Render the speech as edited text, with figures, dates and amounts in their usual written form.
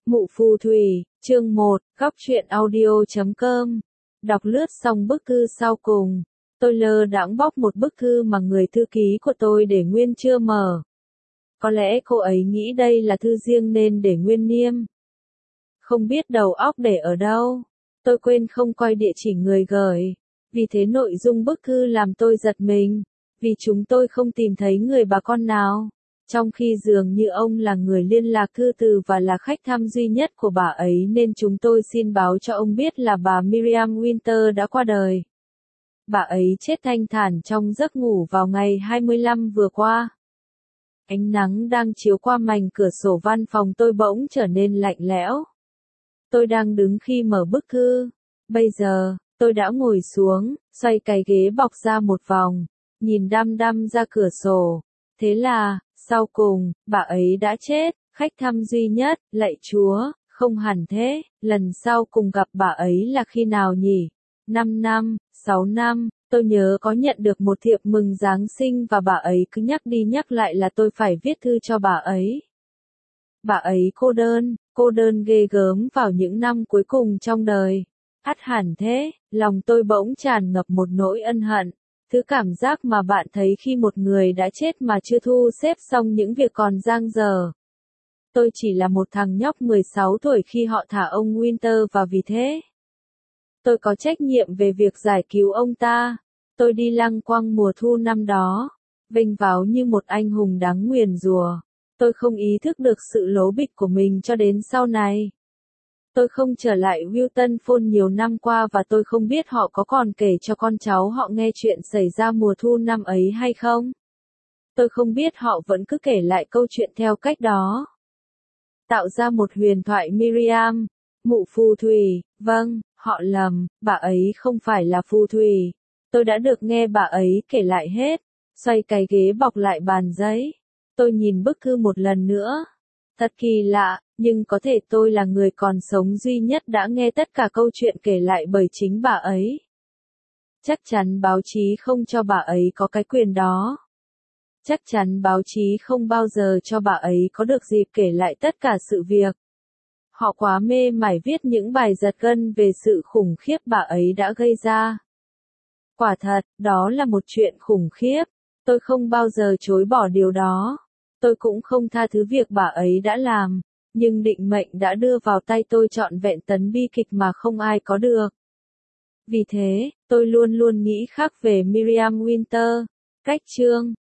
Mụ phù thủy, chương 1, góc truyện audio.com. Đọc lướt xong bức thư sau cùng, tôi lơ đãng bóc một bức thư mà người thư ký của tôi để nguyên chưa mở. Có lẽ cô ấy nghĩ đây là thư riêng nên để nguyên niêm. Không biết đầu óc để ở đâu, tôi quên không coi địa chỉ người gửi. Vì thế nội dung bức thư làm tôi giật mình, vì chúng tôi không tìm thấy người bà con nào. Trong khi dường như ông là người liên lạc thư từ và là khách thăm duy nhất của bà ấy nên chúng tôi xin báo cho ông biết là bà Miriam Winter đã qua đời. Bà ấy chết thanh thản trong giấc ngủ vào ngày 25 vừa qua. Ánh nắng đang chiếu qua mảnh cửa sổ văn phòng tôi bỗng trở nên lạnh lẽo. Tôi đang đứng khi mở bức thư. Bây giờ, tôi đã ngồi xuống, xoay cái ghế bọc ra một vòng, nhìn đăm đăm ra cửa sổ. Thế là, sau cùng, bà ấy đã chết, khách thăm duy nhất, lạy Chúa, không hẳn thế, lần sau cùng gặp bà ấy là khi nào nhỉ? 5 năm, 6 năm, tôi nhớ có nhận được một thiệp mừng Giáng sinh và bà ấy cứ nhắc đi nhắc lại là tôi phải viết thư cho bà ấy. Bà ấy cô đơn ghê gớm vào những năm cuối cùng trong đời. Ắt hẳn thế, lòng tôi bỗng tràn ngập một nỗi ân hận. Thứ cảm giác mà bạn thấy khi một người đã chết mà chưa thu xếp xong những việc còn dang dở. Tôi chỉ là một thằng nhóc 16 tuổi khi họ thả ông Winter và vì thế, tôi có trách nhiệm về việc giải cứu ông ta. Tôi đi lăng quăng mùa thu năm đó, vênh váo như một anh hùng đáng nguyền rủa. Tôi không ý thức được sự lố bịch của mình cho đến sau này. Tôi không trở lại Wilton Phone nhiều năm qua và tôi không biết họ có còn kể cho con cháu họ nghe chuyện xảy ra mùa thu năm ấy hay không. Tôi không biết họ vẫn cứ kể lại câu chuyện theo cách đó. Tạo ra một huyền thoại Miriam, mụ phù thủy, vâng, họ lầm, bà ấy không phải là phù thủy. Tôi đã được nghe bà ấy kể lại hết, xoay cái ghế bọc lại bàn giấy. Tôi nhìn bức thư một lần nữa. Thật kỳ lạ, nhưng có thể tôi là người còn sống duy nhất đã nghe tất cả câu chuyện kể lại bởi chính bà ấy. Chắc chắn báo chí không cho bà ấy có cái quyền đó. Chắc chắn báo chí không bao giờ cho bà ấy có được dịp kể lại tất cả sự việc. Họ quá mê mải viết những bài giật gân về sự khủng khiếp bà ấy đã gây ra. Quả thật, đó là một chuyện khủng khiếp. Tôi không bao giờ chối bỏ điều đó. Tôi cũng không tha thứ việc bà ấy đã làm, nhưng định mệnh đã đưa vào tay tôi trọn vẹn tấn bi kịch mà không ai có được. Vì thế, tôi luôn luôn nghĩ khác về Miriam Winter. Cách chương